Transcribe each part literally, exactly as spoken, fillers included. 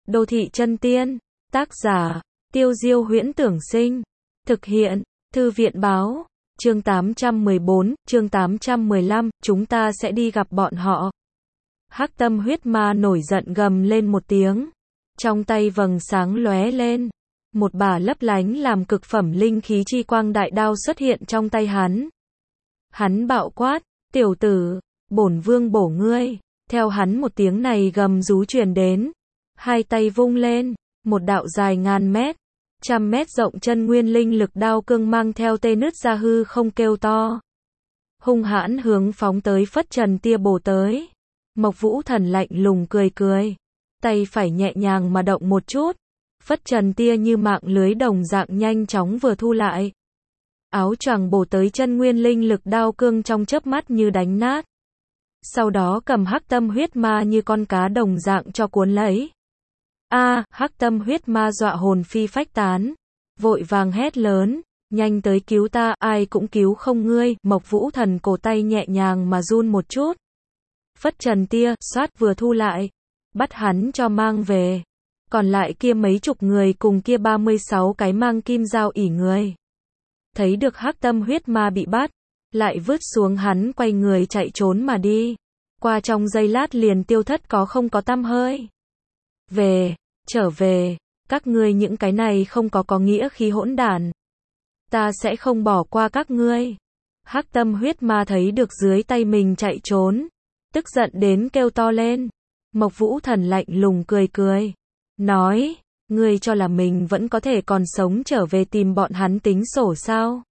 Đô thị chân tiên, tác giả, Tiêu Diêu Huyễn Tưởng Sinh, thực hiện, Thư viện Báo, chương tám trăm mười bốn, chương tám trăm mười lăm, chúng ta sẽ đi gặp bọn họ. Hắc Tâm Huyết Ma nổi giận gầm lên một tiếng, trong tay vầng sáng lóe lên, một bả lấp lánh làm cực phẩm linh khí chi quang đại đao xuất hiện trong tay hắn. Hắn bạo quát, tiểu tử, bổn vương bổ ngươi. Theo hắn một tiếng này gầm rú truyền đến, hai tay vung lên, một đạo dài ngàn mét, trăm mét rộng chân nguyên linh lực đao cương mang theo tê nứt ra hư không kêu to, hung hãn hướng phóng tới Phất Trần Tia bổ tới. Mộc Vũ Thần lạnh lùng cười cười, tay phải nhẹ nhàng mà động một chút, Phất Trần Tia như mạng lưới đồng dạng nhanh chóng vừa thu lại. Áo choàng bổ tới chân nguyên linh lực đao cương trong chớp mắt như đánh nát. Sau đó cầm Hắc Tâm Huyết Ma như con cá đồng dạng cho cuốn lấy. A, Hắc Tâm Huyết Ma dọa hồn phi phách tán, vội vàng hét lớn, nhanh tới cứu ta, ai cũng cứu không ngươi. Mộc Vũ Thần cổ tay nhẹ nhàng mà run một chút. Phất Trần Tia, xoát vừa thu lại, bắt hắn cho mang về. Còn lại kia mấy chục người cùng kia ba mươi sáu cái mang kim dao ỉ người. Thấy được Hắc Tâm Huyết Ma bị bắt, lại vứt xuống hắn quay người chạy trốn mà đi. Qua trong giây lát liền tiêu thất có không có tăm hơi. Về, trở về, các ngươi những cái này không có có nghĩa khí hỗn đản. Ta sẽ không bỏ qua các ngươi. Hắc Tâm Huyết Ma thấy được dưới tay mình chạy trốn, tức giận đến kêu to lên. Mộc Vũ Thần lạnh lùng cười cười, nói, ngươi cho là mình vẫn có thể còn sống trở về tìm bọn hắn tính sổ sao?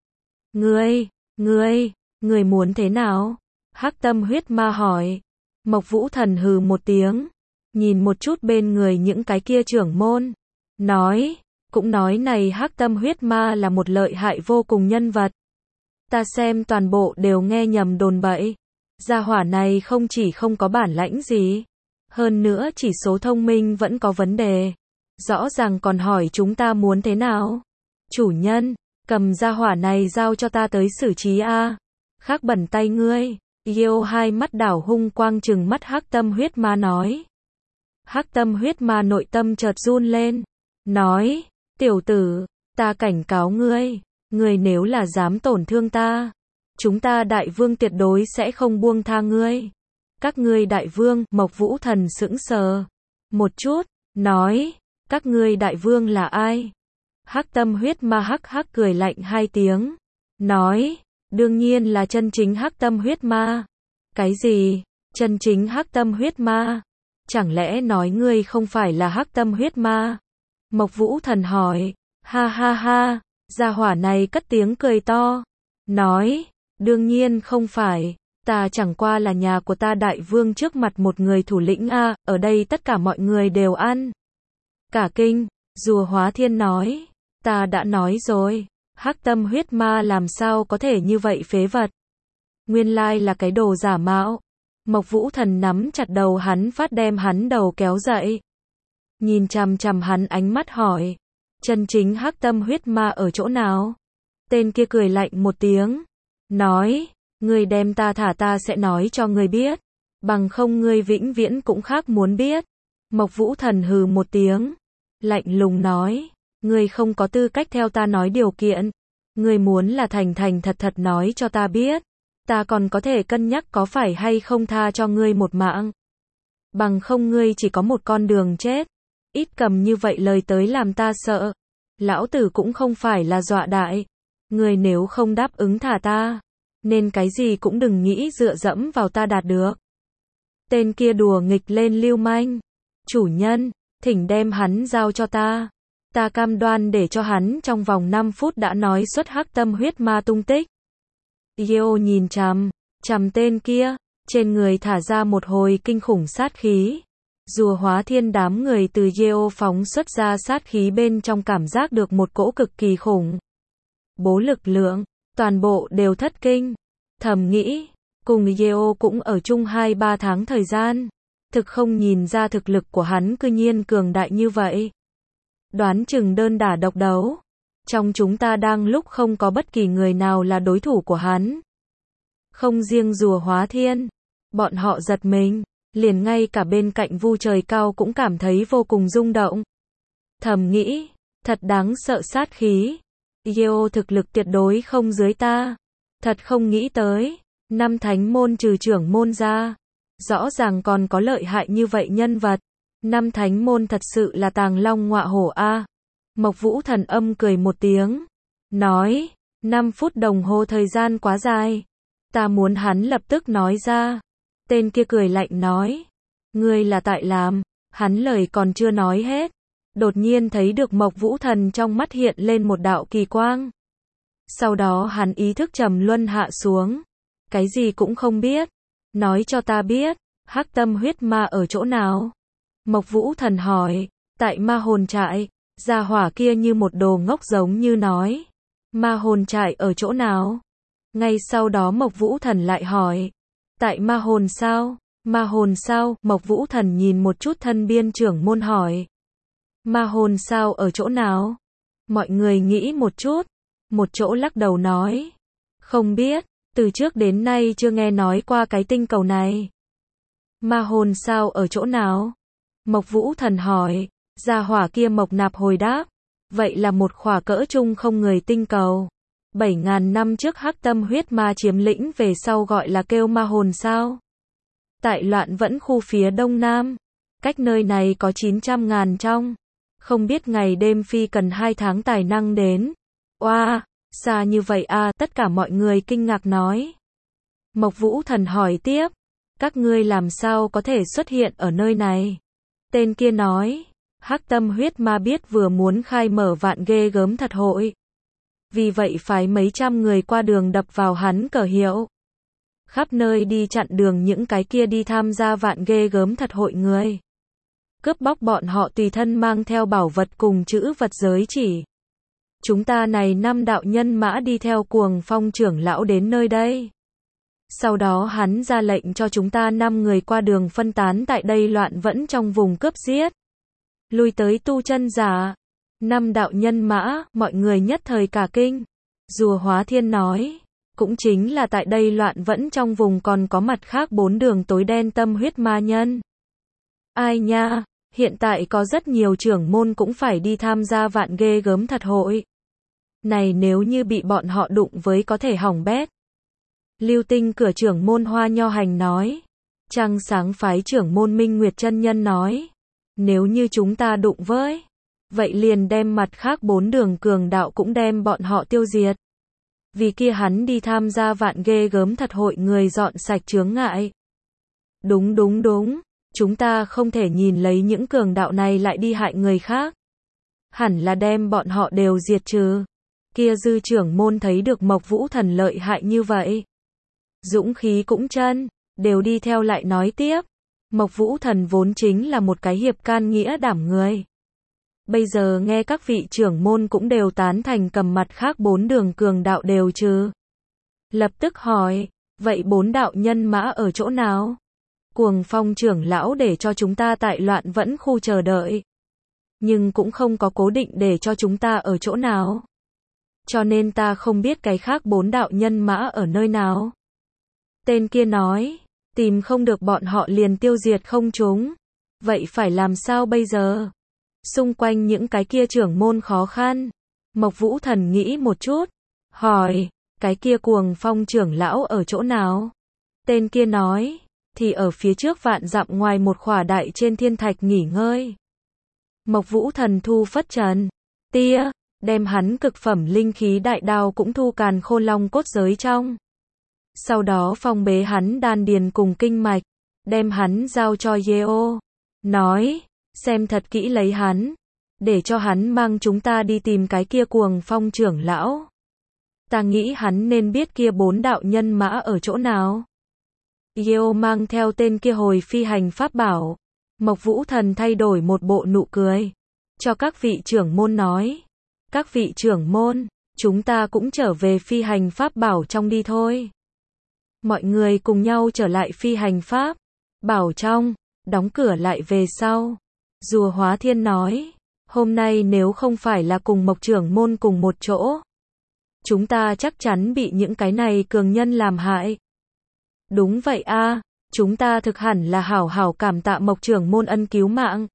Ngươi, ngươi, ngươi muốn thế nào? Hắc Tâm Huyết Ma hỏi. Mộc Vũ Thần hừ một tiếng, nhìn một chút bên người những cái kia trưởng môn, nói, cũng nói này Hắc Tâm Huyết Ma là một lợi hại vô cùng nhân vật. Ta xem toàn bộ đều nghe nhầm đồn bậy. Gia hỏa này không chỉ không có bản lãnh gì, hơn nữa chỉ số thông minh vẫn có vấn đề. Rõ ràng còn hỏi chúng ta muốn thế nào. Chủ nhân, cầm gia hỏa này giao cho ta tới xử trí a. Khác bẩn tay ngươi. Yêu hai mắt đảo hung quang trừng mắt Hắc Tâm Huyết Ma nói. Hắc Tâm Huyết Ma nội tâm chợt run lên, nói, tiểu tử, ta cảnh cáo ngươi, ngươi nếu là dám tổn thương ta, chúng ta đại vương tuyệt đối sẽ không buông tha ngươi. Các ngươi đại vương, Mộc Vũ Thần sững sờ một chút, nói, các ngươi đại vương là ai? Hắc Tâm Huyết Ma hắc hắc cười lạnh hai tiếng, nói, đương nhiên là chân chính Hắc Tâm Huyết Ma. Cái gì? Chân chính Hắc Tâm Huyết Ma? Chẳng lẽ nói ngươi không phải là Hắc Tâm Huyết Ma? Mộc Vũ Thần hỏi. Ha ha ha, gia hỏa này cất tiếng cười to, nói, đương nhiên không phải, ta chẳng qua là nhà của ta đại vương trước mặt một người thủ lĩnh a, ở đây tất cả mọi người đều ăn. Cả kinh, Rùa Hóa Thiên nói, ta đã nói rồi, Hắc Tâm Huyết Ma làm sao có thể như vậy phế vật. Nguyên lai là cái đồ giả mạo. Mộc Vũ Thần nắm chặt đầu hắn phát đem hắn đầu kéo dậy. Nhìn chằm chằm hắn ánh mắt hỏi, chân chính Hắc Tâm Huyết Ma ở chỗ nào? Tên kia cười lạnh một tiếng, nói, ngươi đem ta thả ta sẽ nói cho ngươi biết, bằng không ngươi vĩnh viễn cũng khác muốn biết. Mộc Vũ Thần hừ một tiếng, lạnh lùng nói, ngươi không có tư cách theo ta nói điều kiện, ngươi muốn là thành thành thật thật nói cho ta biết, ta còn có thể cân nhắc có phải hay không tha cho ngươi một mạng. Bằng không ngươi chỉ có một con đường chết. Ít cầm như vậy lời tới làm ta sợ. Lão tử cũng không phải là dọa đại. Ngươi nếu không đáp ứng thả ta, nên cái gì cũng đừng nghĩ dựa dẫm vào ta đạt được. Tên kia đùa nghịch lên lưu manh. Chủ nhân, thỉnh đem hắn giao cho ta. Ta cam đoan để cho hắn trong vòng năm phút đã nói xuất Hắc Tâm Huyết Ma tung tích. Yeo nhìn chằm, chằm tên kia, trên người thả ra một hồi kinh khủng sát khí. Rùa Hóa Thiên đám người từ Yeo phóng xuất ra sát khí bên trong cảm giác được một cỗ cực kỳ khủng bố lực lượng, toàn bộ đều thất kinh, thầm nghĩ, cùng Yeo cũng ở chung hai ba tháng thời gian, thực không nhìn ra thực lực của hắn cư nhiên cường đại như vậy. Đoán chừng đơn đả độc đấu. Trong chúng ta đang lúc không có bất kỳ người nào là đối thủ của hắn. Không riêng Rùa Hóa Thiên, bọn họ giật mình, liền ngay cả bên cạnh Vu Trời Cao cũng cảm thấy vô cùng rung động. Thầm nghĩ, thật đáng sợ sát khí. Yeo thực lực tuyệt đối không dưới ta. Thật không nghĩ tới, năm thánh môn trừ trưởng môn ra, rõ ràng còn có lợi hại như vậy nhân vật. Năm thánh môn thật sự là tàng long ngọa hổ a. Mộc Vũ Thần âm cười một tiếng, nói, năm phút đồng hồ thời gian quá dài. Ta muốn hắn lập tức nói ra. Tên kia cười lạnh nói, ngươi là tại làm. Hắn lời còn chưa nói hết, đột nhiên thấy được Mộc Vũ Thần trong mắt hiện lên một đạo kỳ quang. Sau đó hắn ý thức trầm luân hạ xuống, cái gì cũng không biết. Nói cho ta biết, hắc tâm huyết ma ở chỗ nào? Mộc Vũ Thần hỏi, tại ma hồn trại. Gia hỏa kia như một đồ ngốc giống như nói, ma hồn trại ở chỗ nào? Ngay sau đó Mộc Vũ Thần lại hỏi, tại ma hồn sao? Ma hồn sao? Mộc Vũ Thần nhìn một chút thân biên trưởng môn hỏi, ma hồn sao ở chỗ nào? Mọi người nghĩ một chút, một chỗ lắc đầu nói, không biết, từ trước đến nay chưa nghe nói qua cái tinh cầu này. Ma hồn sao ở chỗ nào? Mộc Vũ Thần hỏi. Gia hỏa kia Mộc Nạp hồi đáp, vậy là một khỏa cỡ trung không người tinh cầu. Bảy ngàn năm trước hắc tâm huyết ma chiếm lĩnh về sau gọi là kêu ma hồn sao? Tại Loạn Vẫn khu phía đông nam, cách nơi này có chín trăm ngàn trong. Không biết ngày đêm phi cần hai tháng tài năng đến. Oa, wow, xa như vậy à, tất cả mọi người kinh ngạc nói. Mộc Vũ Thần hỏi tiếp, các ngươi làm sao có thể xuất hiện ở nơi này? Tên kia nói, hắc tâm huyết ma biết vừa muốn khai mở vạn ghê gớm thật hội. Vì vậy phái mấy trăm người qua đường đập vào hắn cờ hiệu. Khắp nơi đi chặn đường những cái kia đi tham gia vạn ghê gớm thật hội người. Cướp bóc bọn họ tùy thân mang theo bảo vật cùng chữ vật giới chỉ. Chúng ta này năm đạo nhân mã đi theo Cuồng Phong trưởng lão đến nơi đây. Sau đó hắn ra lệnh cho chúng ta năm người qua đường phân tán tại đây Loạn Vẫn trong vùng cướp giết. Lui tới tu chân giả. Năm đạo nhân mã, mọi người nhất thời cả kinh. Rùa Hóa Thiên nói, cũng chính là tại đây Loạn Vẫn trong vùng còn có mặt khác bốn đường tối đen tâm huyết ma nhân. Ai nha, hiện tại có rất nhiều trưởng môn cũng phải đi tham gia vạn ghê gớm thật hội. Này nếu như bị bọn họ đụng với có thể hỏng bét. Lưu Tinh cửa trưởng môn Hoa Nho Hành nói. Trăng Sáng phái trưởng môn Minh Nguyệt chân nhân nói, nếu như chúng ta đụng với, vậy liền đem mặt khác bốn đường cường đạo cũng đem bọn họ tiêu diệt. Vì kia hắn đi tham gia vạn ghê gớm thật hội người dọn sạch chướng ngại. Đúng đúng đúng, chúng ta không thể nhìn lấy những cường đạo này lại đi hại người khác. Hẳn là đem bọn họ đều diệt trừ. Kia dư trưởng môn thấy được Mộc Vũ Thần lợi hại như vậy. Dũng khí cũng chân, đều đi theo lại nói tiếp. Mộc Vũ Thần vốn chính là một cái hiệp can nghĩa đảm người. Bây giờ nghe các vị trưởng môn cũng đều tán thành cầm mặt khác bốn đường cường đạo đều trừ. Lập tức hỏi, vậy bốn đạo nhân mã ở chỗ nào? Cuồng Phong trưởng lão để cho chúng ta tại Loạn Vẫn khu chờ đợi. Nhưng cũng không có cố định để cho chúng ta ở chỗ nào. Cho nên ta không biết cái khác bốn đạo nhân mã ở nơi nào. Tên kia nói, tìm không được bọn họ liền tiêu diệt không chúng. Vậy phải làm sao bây giờ? Xung quanh những cái kia trưởng môn khó khăn. Mộc Vũ Thần nghĩ một chút. Hỏi, cái kia Cuồng Phong trưởng lão ở chỗ nào? Tên kia nói, thì ở phía trước vạn dặm ngoài một khỏa đại trên thiên thạch nghỉ ngơi. Mộc Vũ Thần thu phất trần. Tia, đem hắn cực phẩm linh khí đại đao cũng thu càn khôn long cốt giới trong. Sau đó phong bế hắn đan điền cùng kinh mạch, đem hắn giao cho Yeo. Nói, xem thật kỹ lấy hắn, để cho hắn mang chúng ta đi tìm cái kia Cuồng Phong trưởng lão. Ta nghĩ hắn nên biết kia bốn đạo nhân mã ở chỗ nào. Yeo mang theo tên kia hồi phi hành pháp bảo. Mộc Vũ Thần thay đổi một bộ nụ cười, cho các vị trưởng môn nói. Các vị trưởng môn, chúng ta cũng trở về phi hành pháp bảo trong đi thôi. Mọi người cùng nhau trở lại phi hành pháp bảo trong, đóng cửa lại về sau. Rùa Hóa Thiên nói, hôm nay nếu không phải là cùng Mộc trưởng môn cùng một chỗ, chúng ta chắc chắn bị những cái này cường nhân làm hại. Đúng vậy a, Chúng ta thực hẳn là hảo hảo cảm tạ Mộc trưởng môn ân cứu mạng.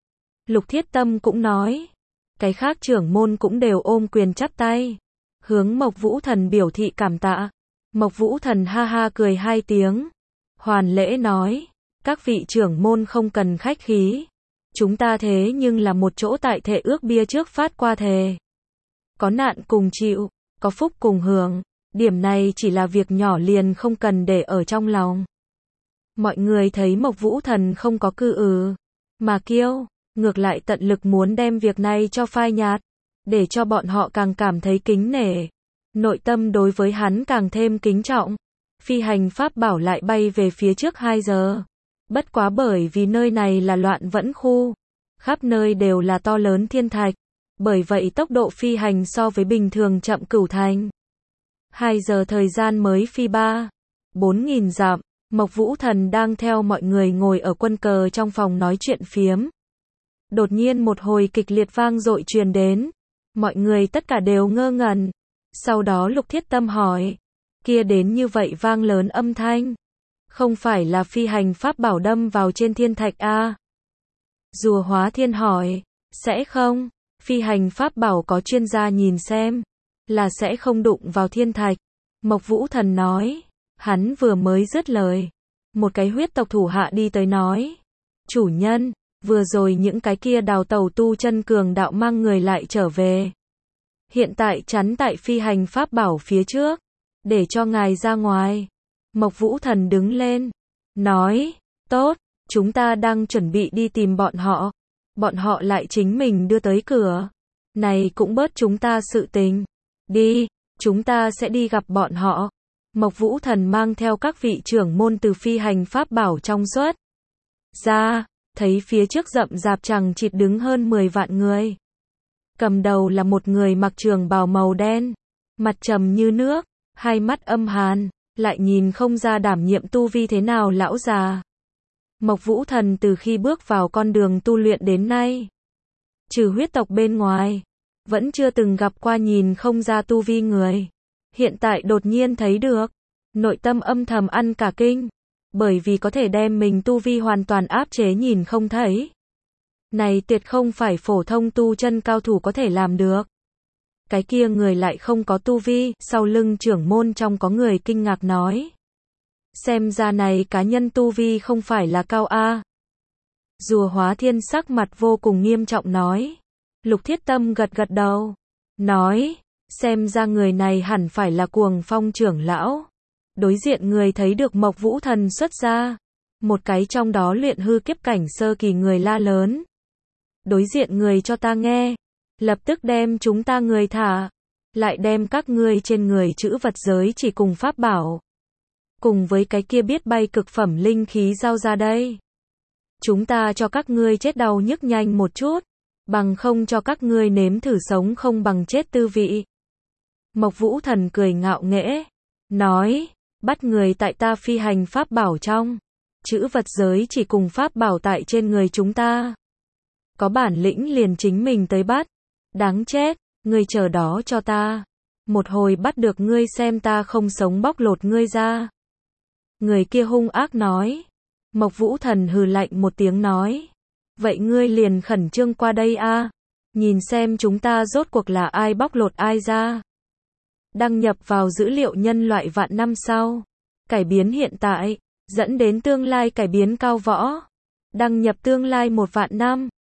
Lục Thiết Tâm cũng nói. Cái khác trưởng môn cũng đều ôm quyền chắp tay. Hướng Mộc Vũ Thần biểu thị cảm tạ. Mộc Vũ Thần ha ha cười hai tiếng. Hoàn lễ nói. Các vị trưởng môn không cần khách khí. Chúng ta thế nhưng là một chỗ tại thệ ước bia trước phát qua thề. Có nạn cùng chịu, có phúc cùng hưởng. Điểm này chỉ là việc nhỏ liền không cần để ở trong lòng. Mọi người thấy Mộc Vũ Thần không có cư ừ, mà kiêu, ngược lại tận lực muốn đem việc này cho phai nhạt, để cho bọn họ càng cảm thấy kính nể. Nội tâm đối với hắn càng thêm kính trọng. Phi hành pháp bảo lại bay về phía trước hai giờ. Bất quá bởi vì nơi này là loạn vẫn khu, khắp nơi đều là to lớn thiên thạch, bởi vậy tốc độ phi hành so với bình thường chậm cửu thành. Hai giờ thời gian mới phi ba, bốn nghìn dặm. Mộc Vũ Thần đang theo mọi người ngồi ở quân cờ trong phòng nói chuyện phiếm. Đột nhiên một hồi kịch liệt vang dội truyền đến. Mọi người tất cả đều ngơ ngẩn. Sau đó Lục Thiết Tâm hỏi. Kia đến như vậy vang lớn âm thanh. Không phải là phi hành pháp bảo đâm vào trên thiên thạch a? Rùa Hóa Thiên hỏi. Sẽ không. Phi hành pháp bảo có chuyên gia nhìn xem. Là sẽ không đụng vào thiên thạch. Mộc Vũ Thần nói. Hắn vừa mới dứt lời. Một cái huyết tộc thủ hạ đi tới nói. Chủ nhân, vừa rồi những cái kia đào tẩu tu chân cường đạo mang người lại trở về. Hiện tại chắn tại phi hành pháp bảo phía trước. Để cho ngài ra ngoài. Mộc Vũ Thần đứng lên. Nói, tốt, chúng ta đang chuẩn bị đi tìm bọn họ. Bọn họ lại chính mình đưa tới cửa. Này cũng bớt chúng ta sự tình. Đi, chúng ta sẽ đi gặp bọn họ. Mộc Vũ Thần mang theo các vị trưởng môn từ phi hành pháp bảo trong xuất ra, thấy phía trước rậm rạp chằng chịt đứng hơn mười vạn người. Cầm đầu là một người mặc trường bào màu đen, mặt trầm như nước, hai mắt âm hàn, lại nhìn không ra đảm nhiệm tu vi thế nào lão già. Mộc Vũ Thần từ khi bước vào con đường tu luyện đến nay, trừ huyết tộc bên ngoài, vẫn chưa từng gặp qua nhìn không ra tu vi người. Hiện tại đột nhiên thấy được, nội tâm âm thầm ăn cả kinh, bởi vì có thể đem mình tu vi hoàn toàn áp chế nhìn không thấy. Này tuyệt không phải phổ thông tu chân cao thủ có thể làm được. Cái kia người lại không có tu vi, sau lưng trưởng môn trong có người kinh ngạc nói. Xem ra này cá nhân tu vi không phải là cao A. Rùa Hóa Thiên sắc mặt vô cùng nghiêm trọng nói. Lục Thiết Tâm gật gật đầu, nói. Xem ra người này hẳn phải là Cuồng Phong trưởng lão. Đối diện người thấy được Mộc Vũ Thần xuất ra. Một cái trong đó luyện hư kiếp cảnh sơ kỳ người la lớn. Đối diện người cho ta nghe. Lập tức đem chúng ta người thả. Lại đem các ngươi trên người chữ vật giới chỉ cùng pháp bảo. Cùng với cái kia biết bay cực phẩm linh khí giao ra đây. Chúng ta cho các ngươi chết đau nhức nhanh một chút. Bằng không cho các ngươi nếm thử sống không bằng chết tư vị. Mộc Vũ Thần cười ngạo nghễ, nói, bắt người tại ta phi hành pháp bảo trong, chữ vật giới chỉ cùng pháp bảo tại trên người chúng ta. Có bản lĩnh liền chính mình tới bắt, đáng chết, ngươi chờ đó cho ta. Một hồi bắt được ngươi xem ta không sống bóc lột ngươi ra. Người kia hung ác nói, Mộc Vũ Thần hừ lạnh một tiếng nói, vậy ngươi liền khẩn trương qua đây a, nhìn xem chúng ta rốt cuộc là ai bóc lột ai ra. Đăng nhập vào dữ liệu nhân loại vạn năm sau. Cải biến hiện tại, dẫn đến tương lai cải biến cao võ. Đăng nhập tương lai một vạn năm.